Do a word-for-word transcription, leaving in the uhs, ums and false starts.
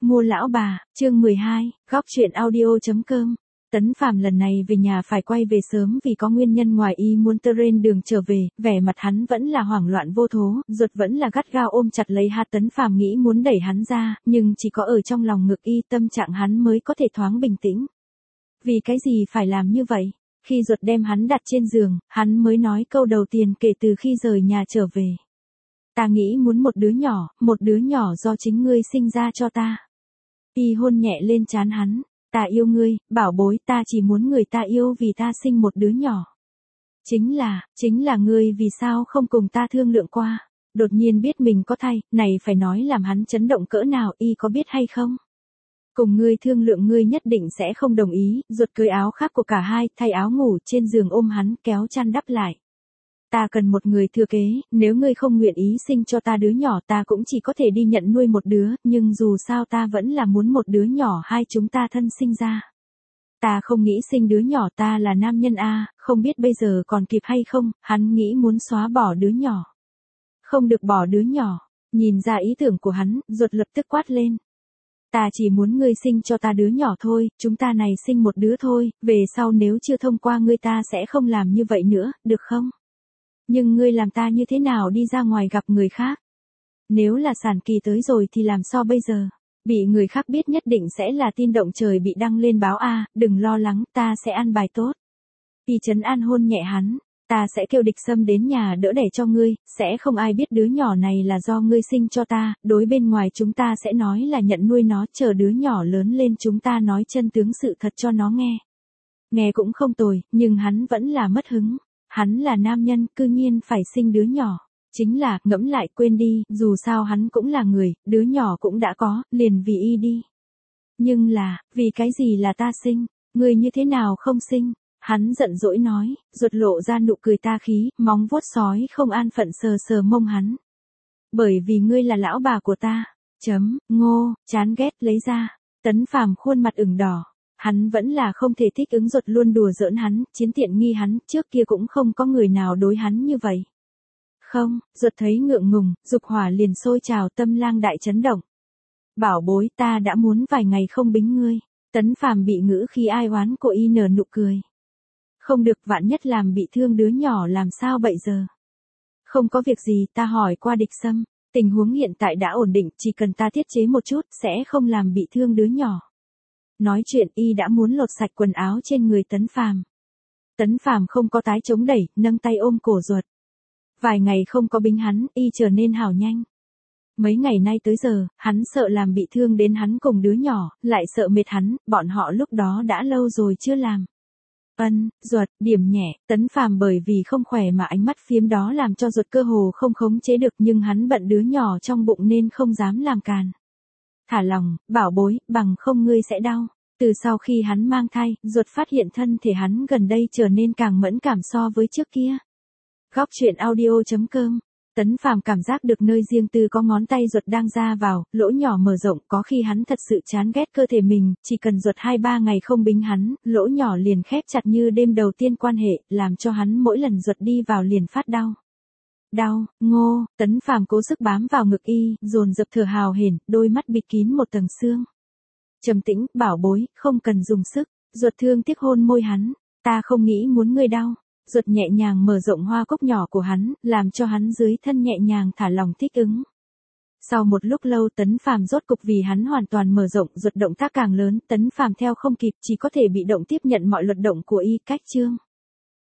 Mua lão bà, chương mười hai, góc truyện audio.com. Tấn Phàm lần này về nhà phải quay về sớm vì có nguyên nhân ngoài y muốn trên đường trở về, vẻ mặt hắn vẫn là hoảng loạn vô thố, ruột vẫn là gắt gao ôm chặt lấy hạt. Tấn Phàm nghĩ muốn đẩy hắn ra, nhưng chỉ có ở trong lòng ngực y tâm trạng hắn mới có thể thoáng bình tĩnh. Vì cái gì phải làm như vậy? Khi ruột đem hắn đặt trên giường, hắn mới nói câu đầu tiên kể từ khi rời nhà trở về. Ta nghĩ muốn một đứa nhỏ, một đứa nhỏ do chính ngươi sinh ra cho ta. Y hôn nhẹ lên trán hắn, ta yêu ngươi, bảo bối, ta chỉ muốn người ta yêu vì ta sinh một đứa nhỏ. Chính là, chính là ngươi vì sao không cùng ta thương lượng qua, đột nhiên biết mình có thai, này phải nói làm hắn chấn động cỡ nào, y có biết hay không? Cùng ngươi thương lượng ngươi nhất định sẽ không đồng ý, ruột cưới áo khác của cả hai, thay áo ngủ trên giường ôm hắn, kéo chăn đắp lại. Ta cần một người thừa kế, nếu ngươi không nguyện ý sinh cho ta đứa nhỏ ta cũng chỉ có thể đi nhận nuôi một đứa, nhưng dù sao ta vẫn là muốn một đứa nhỏ hai chúng ta thân sinh ra. Ta không nghĩ sinh đứa nhỏ, ta là nam nhân a, không biết bây giờ còn kịp hay không, hắn nghĩ muốn xóa bỏ đứa nhỏ. Không được bỏ đứa nhỏ, nhìn ra ý tưởng của hắn, ruột lập tức quát lên. Ta chỉ muốn ngươi sinh cho ta đứa nhỏ thôi, chúng ta này sinh một đứa thôi, về sau nếu chưa thông qua ngươi ta sẽ không làm như vậy nữa, được không? Nhưng ngươi làm ta như thế nào đi ra ngoài gặp người khác? Nếu là sản kỳ tới rồi thì làm sao bây giờ? Bị người khác biết nhất định sẽ là tin động trời bị đăng lên báo a, đừng lo lắng, ta sẽ ăn bài tốt. Y trấn an hôn nhẹ hắn, ta sẽ kêu Địch Sâm đến nhà đỡ đẻ cho ngươi, sẽ không ai biết đứa nhỏ này là do ngươi sinh cho ta, đối bên ngoài chúng ta sẽ nói là nhận nuôi nó, chờ đứa nhỏ lớn lên chúng ta nói chân tướng sự thật cho nó nghe. Nghe cũng không tồi, nhưng hắn vẫn là mất hứng. Hắn là nam nhân, cư nhiên phải sinh đứa nhỏ. Chính là, ngẫm lại quên đi, dù sao hắn cũng là người, đứa nhỏ cũng đã có, liền vì y đi. Nhưng là, vì cái gì là ta sinh, người như thế nào không sinh? Hắn giận dỗi nói, ruột lộ ra nụ cười ta khí, móng vuốt sói không an phận sờ sờ mông hắn. Bởi vì ngươi là lão bà của ta. Chấm, ngô, chán ghét lấy ra. Tấn Phàm khuôn mặt ửng đỏ. Hắn vẫn là không thể thích ứng, ruột luôn đùa giỡn hắn, chiếm tiện nghi hắn, trước kia cũng không có người nào đối hắn như vậy. Không, ruột thấy ngượng ngùng, dục hỏa liền sôi trào, tâm lang đại chấn động. Bảo bối, ta đã muốn vài ngày không bính ngươi. Tấn Phàm bị ngữ khi ai oán của y nở nụ cười. Không được, vạn nhất làm bị thương đứa nhỏ làm sao bây giờ? Không có việc gì, ta hỏi qua Địch Sâm, tình huống hiện tại đã ổn định, chỉ cần ta tiết chế một chút sẽ không làm bị thương đứa nhỏ. Nói chuyện y đã muốn lột sạch quần áo trên người Tấn Phàm. Tấn Phàm không có tái chống đẩy, nâng tay ôm cổ ruột. Vài ngày không có bính hắn, y trở nên hào nhanh. Mấy ngày nay tới giờ, hắn sợ làm bị thương đến hắn cùng đứa nhỏ, lại sợ mệt hắn, bọn họ lúc đó đã lâu rồi chưa làm. Ân, ruột, điểm nhẹ, Tấn Phàm bởi vì không khỏe mà ánh mắt phiếm đó làm cho ruột cơ hồ không khống chế được, nhưng hắn bận đứa nhỏ trong bụng nên không dám làm càn. Thả lòng, bảo bối, bằng không ngươi sẽ đau. Từ sau khi hắn mang thai, ruột phát hiện thân thể hắn gần đây trở nên càng mẫn cảm so với trước kia. Góc truyện audio.com. Tấn Phàm cảm giác được nơi riêng tư có ngón tay ruột đang ra vào, lỗ nhỏ mở rộng, có khi hắn thật sự chán ghét cơ thể mình, chỉ cần ruột hai ba ngày không bính hắn, lỗ nhỏ liền khép chặt như đêm đầu tiên quan hệ, làm cho hắn mỗi lần ruột đi vào liền phát đau. Đau, ngô, Tấn Phàm cố sức bám vào ngực y, dồn dập thở hào hển, đôi mắt bịt kín một tầng sương. Trầm tĩnh, bảo bối, không cần dùng sức, ruột thương tiếc hôn môi hắn, ta không nghĩ muốn ngươi đau. Ruột nhẹ nhàng mở rộng hoa cúc nhỏ của hắn, làm cho hắn dưới thân nhẹ nhàng thả lòng thích ứng. Sau một lúc lâu Tấn Phàm rốt cục vì hắn hoàn toàn mở rộng, ruột động tác càng lớn, Tấn Phàm theo không kịp, chỉ có thể bị động tiếp nhận mọi luật động của y, cách chương.